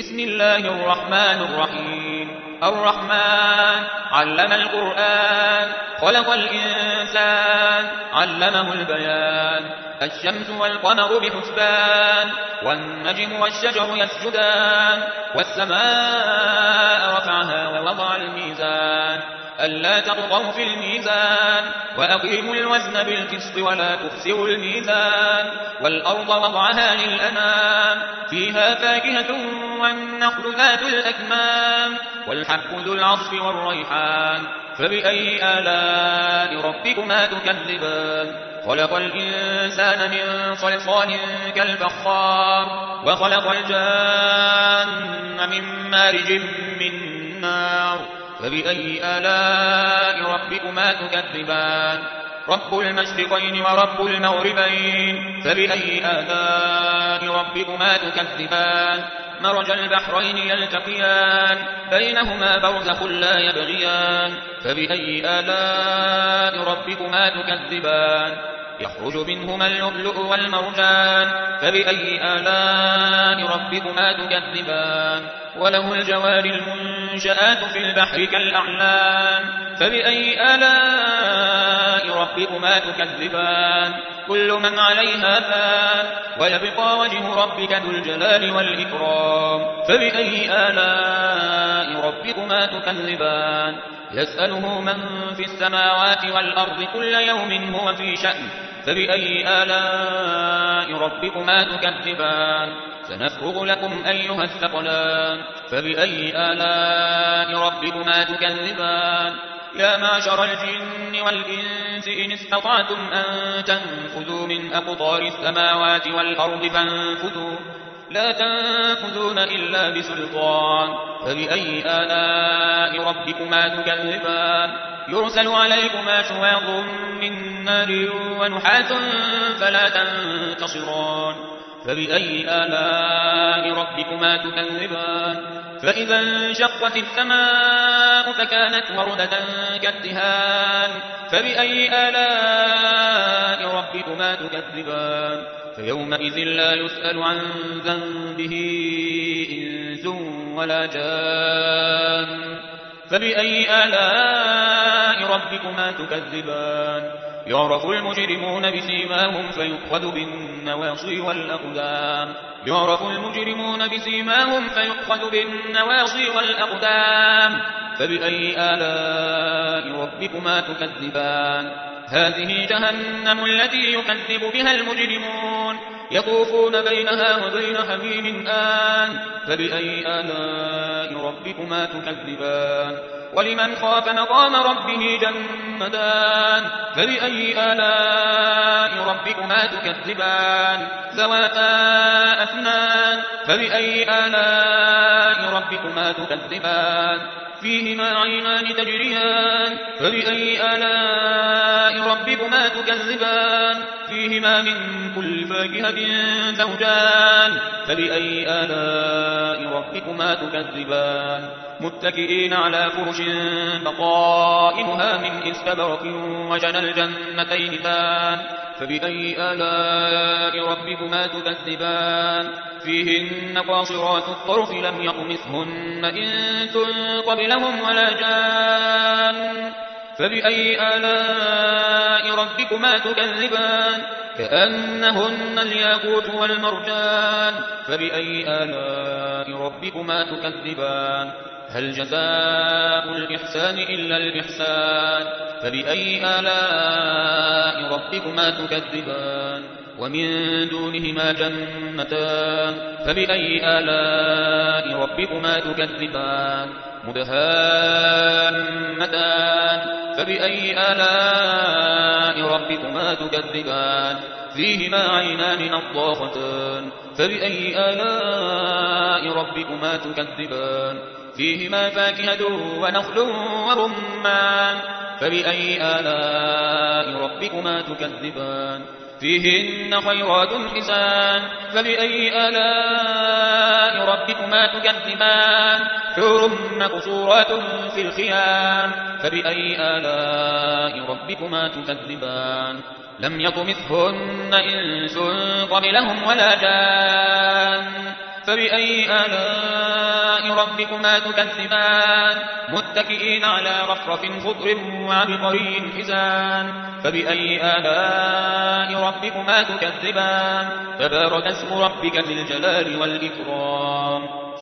بسم الله الرحمن الرحيم الرحمن علم القرآن خلق الإنسان علمه البيان الشمس والقمر بحسبان والنجم والشجر يسجدان والسماء رفعها ووضع الميزان ألا تطغوا في الميزان وأقيموا الوزن بالقسط ولا تخسروا الميزان والأرض وضعها للأنام فيها فاكهة والنخل ذات الأكمام والحب ذو العصف والريحان فبأي آلاء ربكما تكذبان خلق الإنسان من صلصال كالفخار وخلق الجان من مارج من نار فبأي آلاء ربكما تكذبان رب المشرقين ورب المغربين فبأي آلاء ربكما تكذبان مرج البحرين يلتقيان بينهما برزخ لا يبغيان فبأي آلاء ربكما تكذبان يخرج منهما اللؤلؤ والمرجان فبأي آلاء ربكما تكذبان وله الجوار المنشآت في البحر كالأعلام فبأي آلاء ربكما تكذبان كل من عليها فان ويبقى وجه ربك ذو الجلال والإكرام فبأي آلاء ربكما تكذبان يسأله من في السماوات والأرض كل يوم هو في شأن فبأي آلاء ربكما تكذبان سنفرغ لكم أيها الثقلان فبأي آلاء ربكما تكذبان يا معشر الجن والإنس إن استطعتم أن تنفذوا من أقطار السماوات والأرض فانفذوا لا تنفذون إلا بسلطان فبأي آلاء ربكما تكذبان يرسل عليكما شواظ من نار ونحاس فلا تنتصران فبأي آلاء ربكما تكذبان فإذا انشقت السماء فكانت وردة كالدهان فبأي آلاء ربكما تكذبان فيومئذ لا يسأل عن ذنبه إنس ولا جان فبأي آلاء ربكما تكذبان يعرف المجرمون بسيماهم فيؤخذ بالنواصي والأقدام يعرف المجرمون بسيماهم فيؤخذ بالنواصي والأقدام فبأي آلاء ربكما تكذبان هذه جهنم التي يكذب بها المجرمون يطوفون بينها وبين حميم آن فبأي آلاء ربكما تكذبان ولمن خاف مقام ربه جنتان فبأي آلاء ربكما تكذبان ذواتا أفنان فبأي آلاء ربكما تكذبان فيهما عينان تجريان فبأي آلاء ربكما تكذبان فيهما من كل فاكهة زوجان فبأي آلاء ربكما تكذبان متكئين على فرش بطائنها من استبرق وجنى الجنتين دان فبأي آلاء ربكما تكذبان فيهن قاصرات الطرف لم يطمثهن إنس قبلهم ولا جان فبأي آلاء ربكما تكذبان كأنهن الياقوت والمرجان فبأي آلاء ربكما تكذبان هل جزاء الإحسان إلا الإحسان فبأي آلاء ربكما تكذبان ومن دونهما جنتان فبأي آلاء ربكما تكذبان مدهامتان فبأي آلاء ربكما تكذبان فيهما عينان نضاختان فبأي آلاء ربكما تكذبان فيهما فاكهة ونخل ورمان فبأي آلاء ربكما تكذبان فيهن خيرات حسان فبأي آلاء ربكما تكذبان حور مقصورات في الخيام فبأي آلاء ربكما تكذبان لم يطمثهن إنس قبلهم ولا جان فبأي آلاء ربكما تكذبان متكئين على رفرف خضر وعبقري حسان فبأي آلاء ربكما تكذبان تبارك اسم ربك ذي الجلال والإكرام